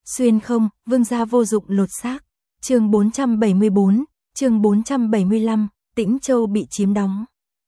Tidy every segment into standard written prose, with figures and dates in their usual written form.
Xuyên không, vương gia vô dụng lột xác. Chương 474, chương 475, Tĩnh Châu bị chiếm đóng.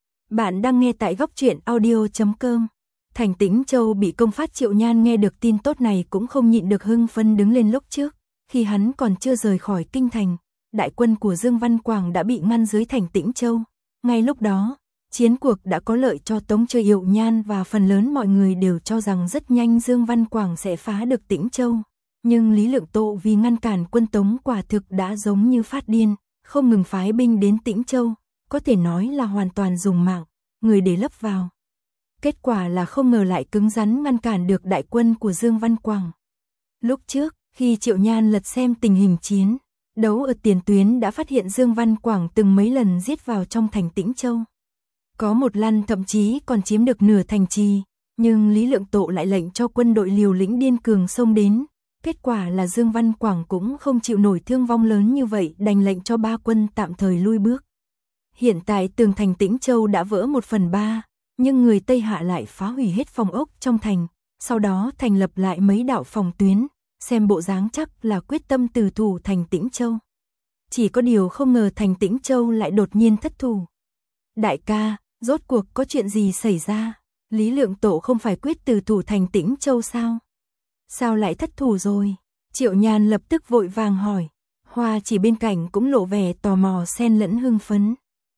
Bạn đang nghe tại góc truyện audio.com. Thành Tĩnh Châu bị công phát. Triệu Nhan nghe được tin tốt này cũng không nhịn được hưng phấn đứng lên. Lúc trước, khi hắn còn chưa rời khỏi kinh thành, đại quân của Dương Văn Quảng đã bị ngăn dưới thành Tĩnh Châu. Ngay lúc đó, chiến cuộc đã có lợi cho Tống Triệu Triệu Nhan và phần lớn mọi người đều cho rằng rất nhanh Dương Văn Quảng sẽ phá được Tĩnh Châu. Nhưng Lý Lượng Tộ vì ngăn cản quân Tống quả thực đã giống như phát điên, không ngừng phái binh đến Tĩnh Châu, có thể nói là hoàn toàn dùng mạng người để lấp vào. Kết quả là không ngờ lại cứng rắn ngăn cản được đại quân của Dương Văn Quảng. Lúc trước, khi Triệu Nhan lật xem tình hình chiến đấu ở tiền tuyến đã phát hiện Dương Văn Quảng từng mấy lần giết vào trong thành Tĩnh Châu. Có một lần thậm chí còn chiếm được nửa thành trì, nhưng Lý Lượng Tộ lại lệnh cho quân đội liều lĩnh điên cường xông đến. Kết quả là Dương Văn Quảng cũng không chịu nổi thương vong lớn như vậy, đành lệnh cho ba quân tạm thời lui bước. Hiện tại tường thành Tĩnh Châu đã vỡ 1/3, nhưng người Tây Hạ lại phá hủy hết phòng ốc trong thành, sau đó thành lập lại mấy đạo phòng tuyến, xem bộ dáng chắc là quyết tâm từ thủ thành Tĩnh Châu. Chỉ có điều không ngờ thành Tĩnh Châu lại đột nhiên thất thủ. Đại ca, rốt cuộc có chuyện gì xảy ra? Lý Lượng Tộ không phải quyết từ thủ thành Tĩnh Châu sao? Sao lại thất thủ rồi? Triệu Nhan lập tức vội vàng hỏi. Hoa Chỉ bên cạnh cũng lộ vẻ tò mò xen lẫn hưng phấn.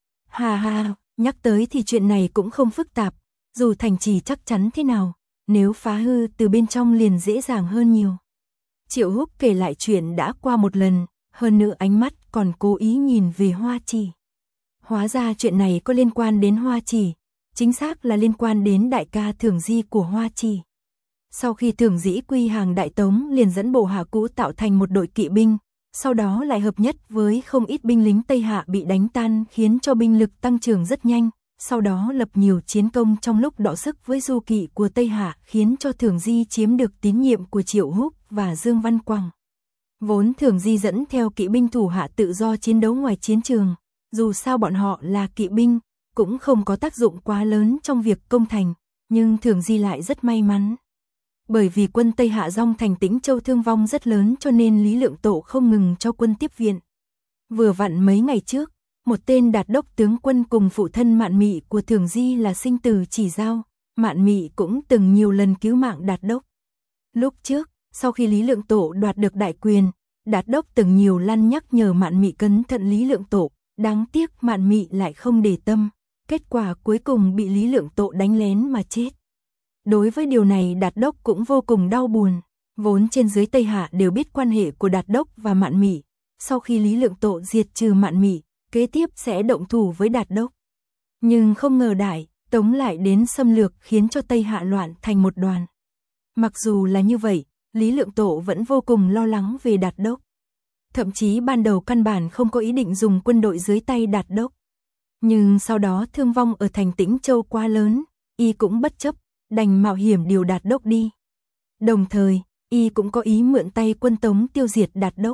Hà hà, nhắc tới thì chuyện này cũng không phức tạp, dù thành trì chắc chắn thế nào, nếu phá hư từ bên trong liền dễ dàng hơn nhiều. Triệu Húc kể lại chuyện đã qua một lần, hơn nữa ánh mắt còn cố ý nhìn về Hoa Chỉ. Hóa ra chuyện này có liên quan đến Hoa Chỉ, chính xác là liên quan đến đại ca Thường Di của Hoa Chỉ. Sau khi Thường Dĩ quy hàng Đại Tống liền dẫn bộ hạ cũ tạo thành một đội kỵ binh, sau đó lại hợp nhất với không ít binh lính Tây Hạ bị đánh tan khiến cho binh lực tăng trưởng rất nhanh, sau đó lập nhiều chiến công trong lúc đọ sức với du kỵ của Tây Hạ khiến cho Thường Di chiếm được tín nhiệm của Triệu Húc và Dương Văn Quảng. Vốn Thường Di dẫn theo kỵ binh thủ hạ tự do chiến đấu ngoài chiến trường, dù sao bọn họ là kỵ binh, cũng không có tác dụng quá lớn trong việc công thành, nhưng Thường Di lại rất may mắn. Bởi vì quân Tây Hạ dong thành Tĩnh Châu thương vong rất lớn cho nên Lý Lượng Tộ không ngừng cho quân tiếp viện. Vừa vặn mấy ngày trước, một tên Đạt đốc tướng quân cùng phụ thân Mạn Mị của Thường Di là sinh tử chỉ giao, Mạn Mị cũng từng nhiều lần cứu mạng Đạt đốc. Lúc trước, sau khi Lý Lượng Tộ đoạt được đại quyền, Đạt đốc từng nhiều lần nhắc nhở Mạn Mị cẩn thận Lý Lượng Tộ, đáng tiếc Mạn Mị lại không để tâm, kết quả cuối cùng bị Lý Lượng Tộ đánh lén mà chết. Đối với điều này Đạt đốc cũng vô cùng đau buồn, vốn trên dưới Tây Hạ đều biết quan hệ của Đạt đốc và Mạn Mị, sau khi Lý Lượng Tộ diệt trừ Mạn Mị, kế tiếp sẽ động thủ với Đạt đốc. Nhưng không ngờ Đại Tống lại đến xâm lược khiến cho Tây Hạ loạn thành một đoàn. Mặc dù là như vậy, Lý Lượng Tộ vẫn vô cùng lo lắng về Đạt đốc. Thậm chí ban đầu căn bản không có ý định dùng quân đội dưới tay Đạt đốc. Nhưng sau đó thương vong ở thành Tĩnh Châu quá lớn, y cũng bất chấp, đành mạo hiểm điều Đạt đốc đi. Đồng thời, y cũng có ý mượn tay quân Tống tiêu diệt Đạt đốc.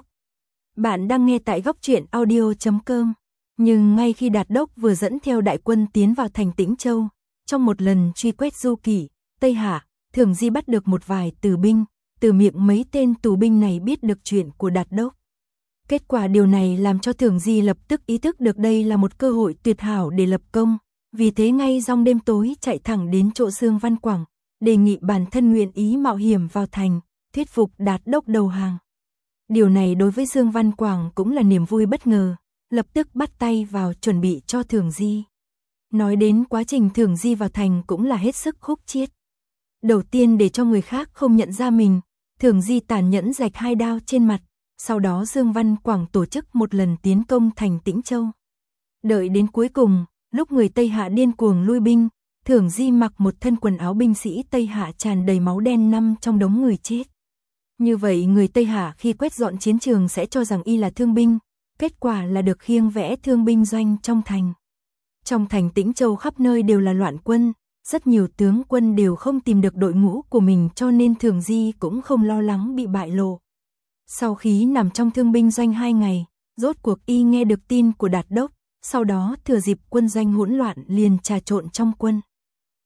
Bạn đang nghe tại góc truyện audio.com. Nhưng ngay khi Đạt đốc vừa dẫn theo đại quân tiến vào thành Tĩnh Châu, trong một lần truy quét du kỵ Tây Hạ, Thường Di bắt được một vài tù binh, từ miệng mấy tên tù binh này biết được chuyện của Đạt đốc. Kết quả điều này làm cho Thường Di lập tức ý thức được đây là một cơ hội tuyệt hảo để lập công. Vì thế ngay trong đêm tối chạy thẳng đến chỗ Dương Văn Quảng, đề nghị bản thân nguyện ý mạo hiểm vào thành, thuyết phục Đạt đốc đầu hàng. Điều này đối với Dương Văn Quảng cũng là niềm vui bất ngờ, lập tức bắt tay vào chuẩn bị cho Thường Di. Nói đến quá trình Thường Di vào thành cũng là hết sức khúc chiết. Đầu tiên để cho người khác không nhận ra mình, Thường Di tàn nhẫn rạch 2 đao trên mặt, sau đó Dương Văn Quảng tổ chức một lần tiến công thành Tĩnh Châu. Đợi đến cuối cùng, lúc người Tây Hạ điên cuồng lui binh, Thường Di mặc một thân quần áo binh sĩ Tây Hạ tràn đầy máu đen nằm trong đống người chết. Như vậy người Tây Hạ khi quét dọn chiến trường sẽ cho rằng y là thương binh, kết quả là được khiêng vẽ thương binh doanh trong thành. Trong thành Tĩnh Châu khắp nơi đều là loạn quân, rất nhiều tướng quân đều không tìm được đội ngũ của mình cho nên Thường Di cũng không lo lắng bị bại lộ. Sau khi nằm trong thương binh doanh 2 ngày, rốt cuộc y nghe được tin của Đạt đốc. Sau đó thừa dịp quân doanh hỗn loạn liền trà trộn trong quân.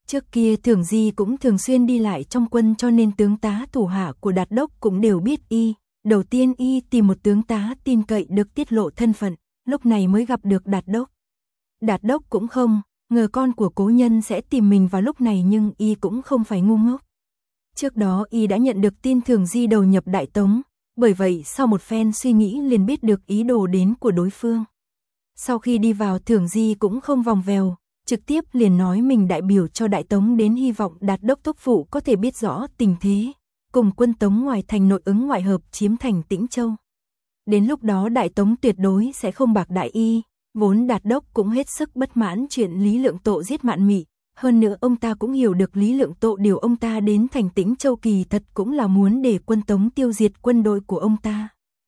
Trước kia Thường Di cũng thường xuyên đi lại trong quân cho nên tướng tá thủ hạ của Đạt Đốc cũng đều biết y. Đầu tiên y tìm một tướng tá tin cậy được tiết lộ thân phận, lúc này mới gặp được Đạt Đốc. Đạt Đốc cũng không ngờ con của cố nhân sẽ tìm mình vào lúc này, nhưng y cũng không phải ngu ngốc. Trước đó y đã nhận được tin Thường Di đầu nhập Đại Tống, bởi vậy sau một phen suy nghĩ liền biết được ý đồ đến của đối phương. Sau khi đi vào, Thường Di cũng không vòng vèo, trực tiếp liền nói mình đại biểu cho Đại Tống đến, hy vọng Đạt Đốc thúc phụ có thể biết rõ tình thế, cùng quân Tống ngoài thành nội ứng ngoại hợp chiếm thành Tĩnh Châu. Đến lúc đó Đại Tống tuyệt đối sẽ không bạc đại y. Vốn Đạt Đốc cũng hết sức bất mãn chuyện Lý Lượng Tộ giết Mạn Mị, hơn nữa ông ta cũng hiểu được Lý Lượng Tộ điều ông ta đến thành Tĩnh Châu kỳ thật cũng là muốn để quân Tống tiêu diệt quân đội của ông ta.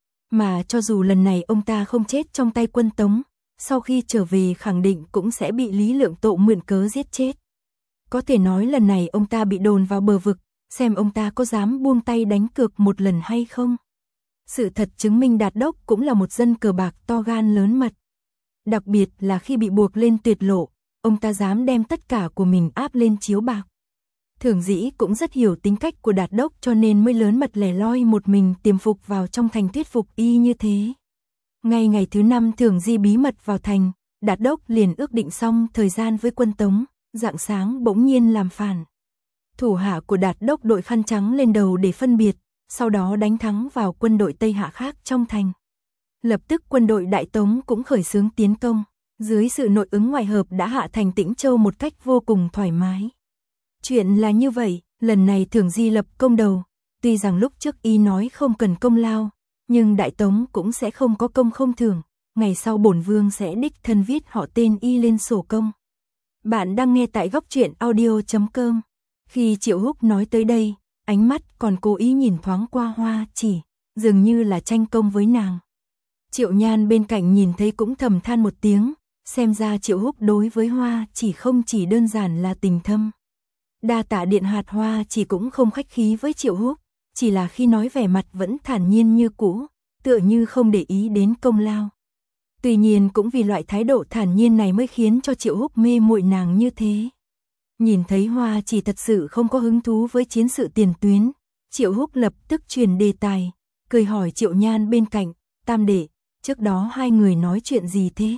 Mà cho dù lần này ông ta không chết trong tay quân Tống, sau khi trở về khẳng định cũng sẽ bị Lý Lượng Tộ mượn cớ giết chết. Có thể nói lần này ông ta bị đồn vào bờ vực, xem ông ta có dám buông tay đánh cược một lần hay không. Sự thật chứng minh Đạt Đốc cũng là một dân cờ bạc to gan lớn mật. Đặc biệt là khi bị buộc lên tuyệt lộ, ông ta dám đem tất cả của mình áp lên chiếu bạc. Thường Dĩ cũng rất hiểu tính cách của Đạt Đốc cho nên mới lớn mật lẻ loi một mình tiềm phục vào trong thành thuyết phục y như thế. Ngay ngày thứ 5 Thường Di bí mật vào thành, Đạt Đốc liền ước định xong thời gian với quân Tống, rạng sáng bỗng nhiên làm phản. Thủ hạ của Đạt Đốc đội khăn trắng lên đầu để phân biệt, sau đó đánh thắng vào quân đội Tây Hạ khác trong thành. Lập tức quân đội Đại Tống cũng khởi xướng tiến công, dưới sự nội ứng ngoại hợp đã hạ thành Tĩnh Châu một cách vô cùng thoải mái. Chuyện là như vậy, lần này Thường Di lập công đầu, tuy rằng lúc trước y nói không cần công lao, nhưng Đại Tống cũng sẽ không có công không thưởng, ngày sau bổn vương sẽ đích thân viết họ tên y lên sổ công. Bạn đang nghe tại góc truyện audio.com. Khi Triệu Húc nói tới đây, ánh mắt còn cố ý nhìn thoáng qua Hoa Chỉ, dường như là tranh công với nàng. Triệu Nhan bên cạnh nhìn thấy cũng thầm than một tiếng, xem ra Triệu Húc đối với Hoa Chỉ không chỉ đơn giản là tình thâm. Đa tạ điện hạt. Hoa Chỉ cũng không khách khí với Triệu Húc, chỉ là khi nói vẻ mặt vẫn thản nhiên như cũ, tựa như không để ý đến công lao. Tuy nhiên cũng vì loại thái độ thản nhiên này mới khiến cho Triệu Húc mê muội nàng như thế. Nhìn thấy Hoa Chỉ thật sự không có hứng thú với chiến sự tiền tuyến, Triệu Húc lập tức chuyển đề tài, cười hỏi Triệu Nhan bên cạnh, Tam đệ, trước đó hai người nói chuyện gì thế?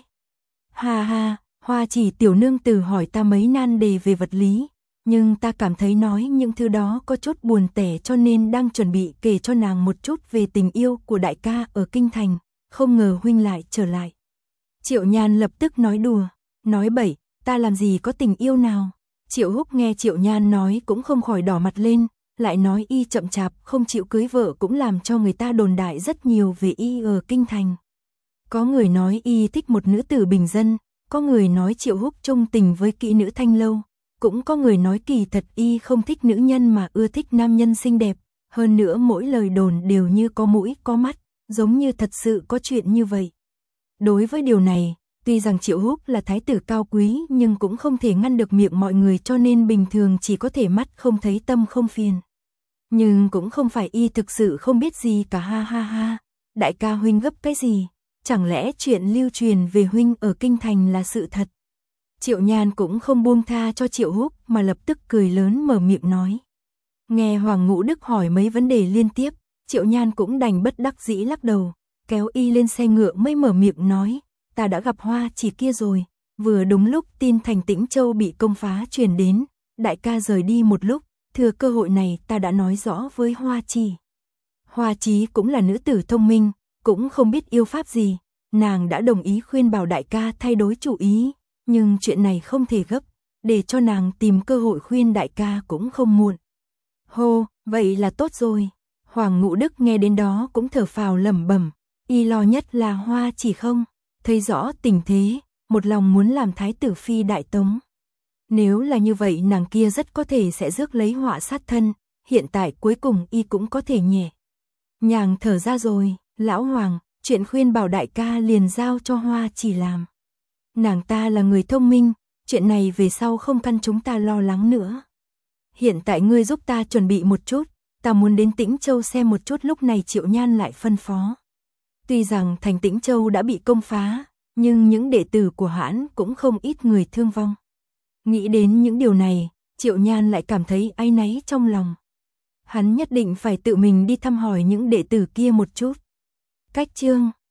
Ha ha, Hoa Chỉ tiểu nương tử hỏi ta mấy nan đề về vật lý, nhưng ta cảm thấy nói những thứ đó có chút buồn tẻ cho nên đang chuẩn bị kể cho nàng một chút về tình yêu của đại ca ở kinh thành, không ngờ huynh lại trở lại. Triệu Nhan lập tức nói đùa, nói bậy, ta làm gì có tình yêu nào. Triệu Húc nghe Triệu Nhan nói cũng không khỏi đỏ mặt lên, lại nói y chậm chạp không chịu cưới vợ cũng làm cho người ta đồn đại rất nhiều về y ở kinh thành. Có người nói y thích một nữ tử bình dân, có người nói Triệu Húc trung tình với kỹ nữ Thanh Lâu, cũng có người nói kỳ thật y không thích nữ nhân mà ưa thích nam nhân xinh đẹp, hơn nữa mỗi lời đồn đều như có mũi có mắt, giống như thật sự có chuyện như vậy. Đối với điều này, tuy rằng Triệu Húc là thái tử cao quý nhưng cũng không thể ngăn được miệng mọi người cho nên bình thường chỉ có thể mắt không thấy tâm không phiền. Nhưng cũng không phải y thực sự không biết gì cả, ha ha ha. Đại ca huynh gấp cái gì? Chẳng lẽ chuyện lưu truyền về huynh ở kinh thành là sự thật? Triệu Nhan cũng không buông tha cho Triệu Húc mà lập tức cười lớn mở miệng nói. Nghe Hoàng Ngũ Đức hỏi mấy vấn đề liên tiếp, Triệu Nhan cũng đành bất đắc dĩ lắc đầu, kéo y lên xe ngựa mới mở miệng nói, ta đã gặp Hoa Chỉ kia rồi, vừa đúng lúc tin thành Tĩnh Châu bị công phá truyền đến, đại ca rời đi một lúc, thừa cơ hội này ta đã nói rõ với Hoa Chỉ. Hoa Chỉ cũng là nữ tử thông minh, cũng không biết yêu pháp gì, nàng đã đồng ý khuyên bảo đại ca thay đổi chủ ý, nhưng chuyện này không thể gấp, để cho nàng tìm cơ hội khuyên đại ca cũng không muộn. Hô, vậy là tốt rồi. Hoàng Ngũ Đức nghe đến đó cũng thở phào lẩm bẩm, y lo nhất là Hoa Chỉ không thấy rõ tình thế, một lòng muốn làm thái tử phi Đại Tống. Nếu là như vậy nàng kia rất có thể sẽ rước lấy họa sát thân, hiện tại cuối cùng y cũng có thể nhẹ nhàng thở ra rồi. Lão Hoàng, chuyện khuyên bảo đại ca liền giao cho Hoa Chỉ làm. Nàng ta là người thông minh, chuyện này về sau không cần chúng ta lo lắng nữa. Hiện tại ngươi giúp ta chuẩn bị một chút, ta muốn đến Tĩnh Châu xem một chút. Lúc này Triệu Nhan lại phân phó. Tuy rằng thành Tĩnh Châu đã bị công phá, nhưng những đệ tử của hãn cũng không ít người thương vong. Nghĩ đến những điều này, Triệu Nhan lại cảm thấy áy náy trong lòng. Hắn nhất định phải tự mình đi thăm hỏi những đệ tử kia một chút. Cách chương